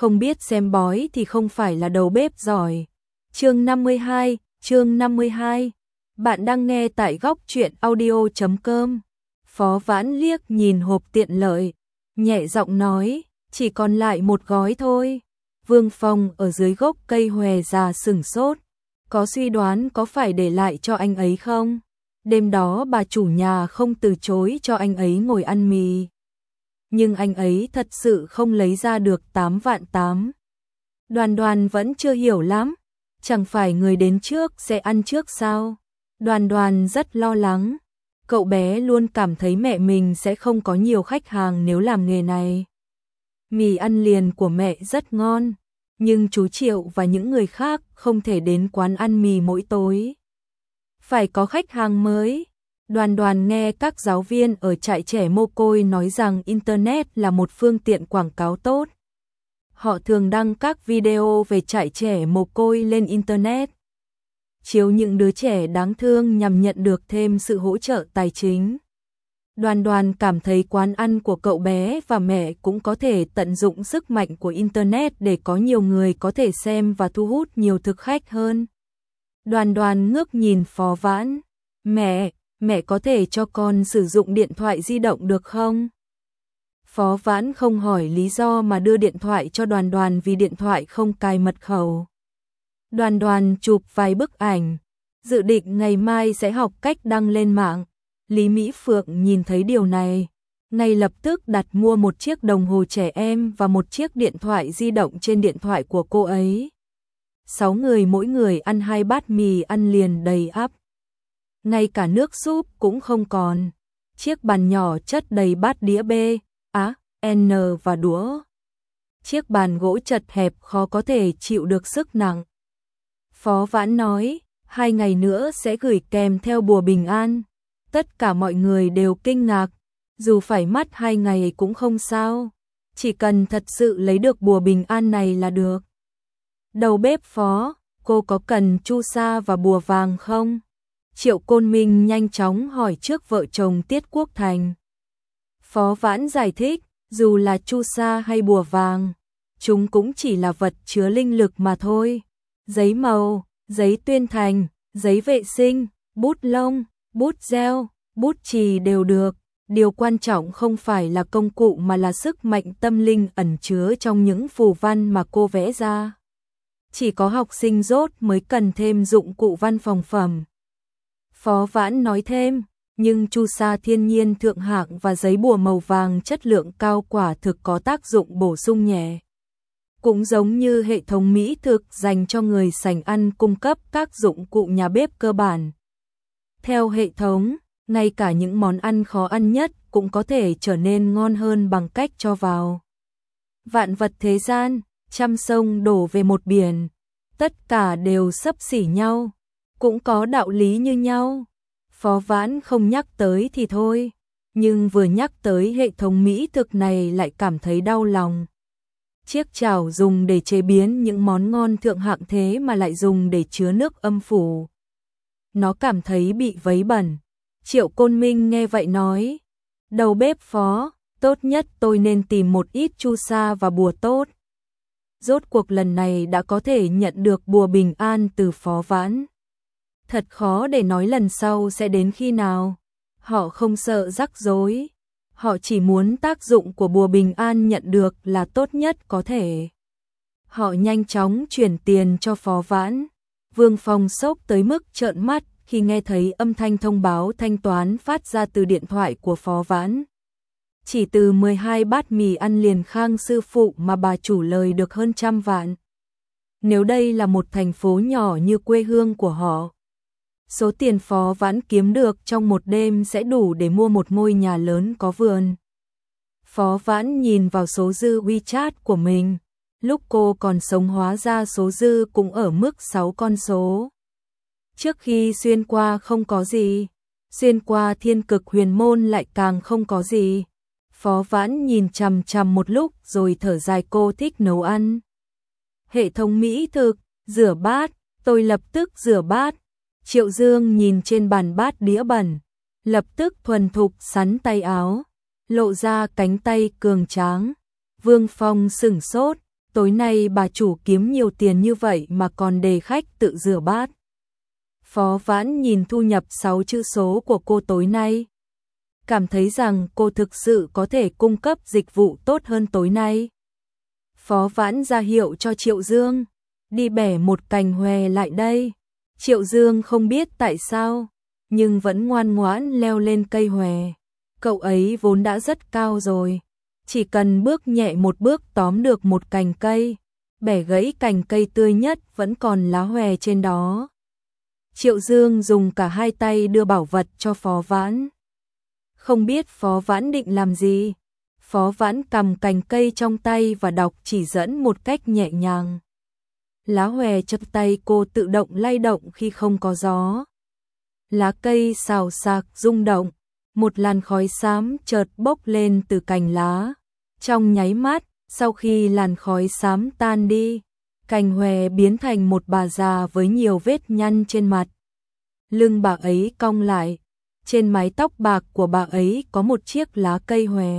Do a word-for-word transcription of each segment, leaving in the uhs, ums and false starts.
không biết xem bói thì không phải là đầu bếp giỏi. Chương năm mươi hai, chương năm mươi hai. Bạn đang nghe tại góc truyện audio chấm com. Phó Vãn liếc nhìn hộp tiện lợi, nhẹ giọng nói, chỉ còn lại một gói thôi. Vương Phong ở dưới gốc cây hòe già sửng sốt, có suy đoán có phải để lại cho anh ấy không? Đêm đó bà chủ nhà không từ chối cho anh ấy ngồi ăn mì. Nhưng anh ấy thật sự không lấy ra được tám vạn tám. Đoàn Đoàn vẫn chưa hiểu lắm, chẳng phải người đến trước sẽ ăn trước sao? Đoàn Đoàn rất lo lắng, cậu bé luôn cảm thấy mẹ mình sẽ không có nhiều khách hàng nếu làm nghề này. Mì ăn liền của mẹ rất ngon, nhưng chú Triệu và những người khác không thể đến quán ăn mì mỗi tối. Phải có khách hàng mới. Đoàn Đoàn nghe các giáo viên ở trại trẻ mồ côi nói rằng Internet là một phương tiện quảng cáo tốt. Họ thường đăng các video về trại trẻ mồ côi lên Internet, chiếu những đứa trẻ đáng thương nhằm nhận được thêm sự hỗ trợ tài chính. Đoàn Đoàn cảm thấy quán ăn của cậu bé và mẹ cũng có thể tận dụng sức mạnh của Internet để có nhiều người có thể xem và thu hút nhiều thực khách hơn. Đoàn Đoàn ngước nhìn Phó Vãn, mẹ, mẹ có thể cho con sử dụng điện thoại di động được không? Phó Vãn không hỏi lý do mà đưa điện thoại cho Đoàn Đoàn vì điện thoại không cài mật khẩu. Đoàn Đoàn chụp vài bức ảnh, dự định ngày mai sẽ học cách đăng lên mạng. Lý Mỹ Phượng nhìn thấy điều này, ngay lập tức đặt mua một chiếc đồng hồ trẻ em và một chiếc điện thoại di động trên điện thoại của cô ấy. Sáu người mỗi người ăn hai bát mì ăn liền đầy ắp. Ngay cả nước súp cũng không còn. Chiếc bàn nhỏ chất đầy bát đĩa B, Á, N và đũa. Chiếc bàn gỗ chật hẹp khó có thể chịu được sức nặng. Phó Vãn nói, hai ngày nữa sẽ gửi kèm theo bùa bình an. Tất cả mọi người đều kinh ngạc, dù phải mất hai ngày cũng không sao. Chỉ cần thật sự lấy được bùa bình an này là được. Đầu bếp Phó, cô có cần chu sa và bùa vàng không? Triệu Côn Minh nhanh chóng hỏi trước vợ chồng Tiết Quốc Thành. Phó Vãn giải thích, dù là chu sa hay bùa vàng, chúng cũng chỉ là vật chứa linh lực mà thôi. Giấy màu, giấy tuyên thành, giấy vệ sinh, bút lông, bút gel, bút chì đều được. Điều quan trọng không phải là công cụ mà là sức mạnh tâm linh ẩn chứa trong những phù văn mà cô vẽ ra. Chỉ có học sinh dốt mới cần thêm dụng cụ văn phòng phẩm. Phó Vãn nói thêm, nhưng chu sa thiên nhiên thượng hạng và giấy bùa màu vàng chất lượng cao quả thực có tác dụng bổ sung nhẹ. Cũng giống như hệ thống mỹ thực dành cho người sành ăn cung cấp các dụng cụ nhà bếp cơ bản. Theo hệ thống, ngay cả những món ăn khó ăn nhất cũng có thể trở nên ngon hơn bằng cách cho vào. Vạn vật thế gian, trăm sông đổ về một biển, tất cả đều xấp xỉ nhau, cũng có đạo lý như nhau. Phó Vãn không nhắc tới thì thôi, nhưng vừa nhắc tới hệ thống mỹ thực này lại cảm thấy đau lòng. Chiếc chảo dùng để chế biến những món ngon thượng hạng thế mà lại dùng để chứa nước âm phủ. Nó cảm thấy bị vấy bẩn. Triệu Côn Minh nghe vậy nói, đầu bếp Phó, tốt nhất tôi nên tìm một ít chu sa và bùa tốt. Rốt cuộc lần này đã có thể nhận được bùa bình an từ Phó Vãn. Thật khó để nói lần sau sẽ đến khi nào. Họ không sợ rắc rối. Họ chỉ muốn tác dụng của bùa bình an nhận được là tốt nhất có thể. Họ nhanh chóng chuyển tiền cho Phó Vãn. Vương Phong sốc tới mức trợn mắt khi nghe thấy âm thanh thông báo thanh toán phát ra từ điện thoại của Phó Vãn. Chỉ từ mười hai bát mì ăn liền Khang sư phụ mà bà chủ lời được hơn trăm vạn. Nếu đây là một thành phố nhỏ như quê hương của họ, số tiền Phó Vãn kiếm được trong một đêm sẽ đủ để mua một ngôi nhà lớn có vườn. Phó Vãn nhìn vào số dư WeChat của mình. Lúc cô còn sống hóa ra số dư cũng ở mức sáu con số. Trước khi xuyên qua không có gì, xuyên qua thiên cực huyền môn lại càng không có gì. Phó Vãn nhìn chằm chằm một lúc rồi thở dài, cô thích nấu ăn. Hệ thống mỹ thực, rửa bát, tôi lập tức rửa bát. Triệu Dương nhìn trên bàn bát đĩa bẩn, lập tức thuần thục sắn tay áo, lộ ra cánh tay cường tráng. Vương Phong sửng sốt, tối nay bà chủ kiếm nhiều tiền như vậy mà còn để khách tự rửa bát. Phó Vãn nhìn thu nhập sáu chữ số của cô tối nay, cảm thấy rằng cô thực sự có thể cung cấp dịch vụ tốt hơn tối nay. Phó Vãn ra hiệu cho Triệu Dương, đi bẻ một cành hòe lại đây. Triệu Dương không biết tại sao, nhưng vẫn ngoan ngoãn leo lên cây hòe. Cậu ấy vốn đã rất cao rồi, chỉ cần bước nhẹ một bước tóm được một cành cây, bẻ gãy cành cây tươi nhất vẫn còn lá hòe trên đó. Triệu Dương dùng cả hai tay đưa bảo vật cho Phó Vãn. Không biết Phó Vãn định làm gì, Phó Vãn cầm cành cây trong tay và đọc chỉ dẫn một cách nhẹ nhàng. Lá hòe trong tay cô tự động lay động khi không có gió. Lá cây xào xạc rung động, một làn khói xám chợt bốc lên từ cành lá. Trong nháy mắt, sau khi làn khói xám tan đi, cành hòe biến thành một bà già với nhiều vết nhăn trên mặt. Lưng bà ấy cong lại, trên mái tóc bạc của bà ấy có một chiếc lá cây hòe.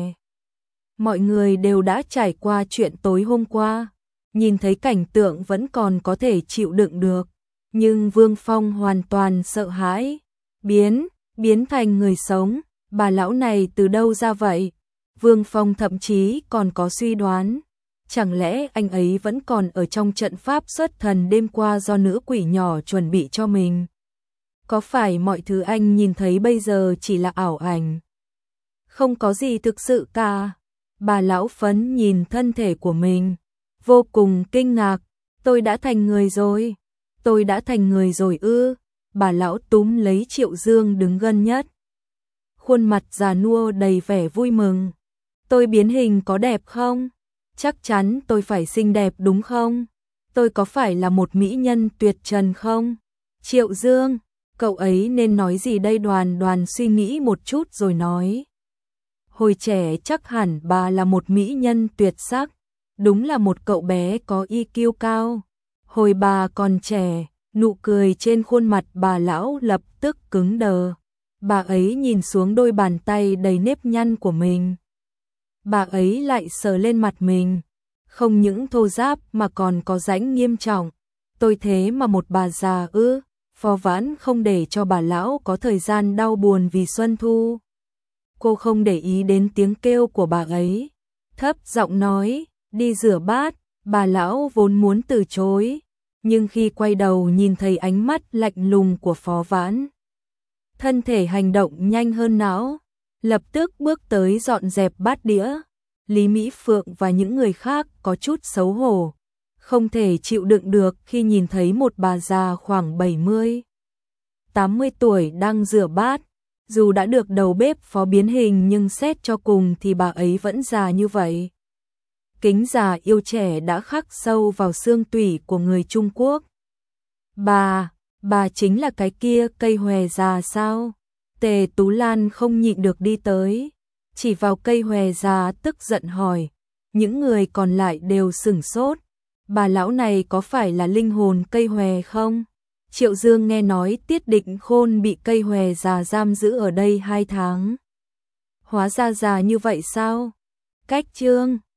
Mọi người đều đã trải qua chuyện tối hôm qua, nhìn thấy cảnh tượng vẫn còn có thể chịu đựng được, nhưng Vương Phong hoàn toàn sợ hãi, biến, biến thành người sống, bà lão này từ đâu ra vậy? Vương Phong thậm chí còn có suy đoán, chẳng lẽ anh ấy vẫn còn ở trong trận pháp xuất thần đêm qua do nữ quỷ nhỏ chuẩn bị cho mình? Có phải mọi thứ anh nhìn thấy bây giờ chỉ là ảo ảnh? Không có gì thực sự cả. Bà lão phấn nhìn thân thể của mình, vô cùng kinh ngạc. Tôi đã thành người rồi. Tôi đã thành người rồi ư? Bà lão túm lấy Triệu Dương đứng gần nhất. Khuôn mặt già nua đầy vẻ vui mừng. Tôi biến hình có đẹp không? Chắc chắn tôi phải xinh đẹp đúng không? Tôi có phải là một mỹ nhân tuyệt trần không? Triệu Dương, cậu ấy nên nói gì đây? Đoàn Đoàn suy nghĩ một chút rồi nói. Hồi trẻ chắc hẳn bà là một mỹ nhân tuyệt sắc, đúng là một cậu bé có i kiu cao. Hồi bà còn trẻ, nụ cười trên khuôn mặt bà lão lập tức cứng đờ. Bà ấy nhìn xuống đôi bàn tay đầy nếp nhăn của mình. Bà ấy lại sờ lên mặt mình, không những thô ráp mà còn có rãnh nghiêm trọng. Tôi thế mà một bà già ư? Phó Vãn không để cho bà lão có thời gian đau buồn vì Xuân Thu. Cô không để ý đến tiếng kêu của bà ấy, thấp giọng nói, đi rửa bát. Bà lão vốn muốn từ chối, nhưng khi quay đầu nhìn thấy ánh mắt lạnh lùng của Phó Vãn, thân thể hành động nhanh hơn não, lập tức bước tới dọn dẹp bát đĩa. Lý Mỹ Phượng và những người khác có chút xấu hổ, không thể chịu đựng được khi nhìn thấy một bà già khoảng bảy mươi, tám mươi tuổi đang rửa bát. Dù đã được đầu bếp Phó biến hình nhưng xét cho cùng thì bà ấy vẫn già như vậy. Kính già yêu trẻ đã khắc sâu vào xương tủy của người Trung Quốc. Bà, bà chính là cái kia cây hòe già sao? Tề Tú Lan không nhịn được đi tới, chỉ vào cây hòe già tức giận hỏi. Những người còn lại đều sửng sốt. Bà lão này có phải là linh hồn cây hòe không? Triệu Dương nghe nói Tiết Định Khôn bị cây hòe già giam giữ ở đây hai tháng. Hóa ra già như vậy sao? Cách chương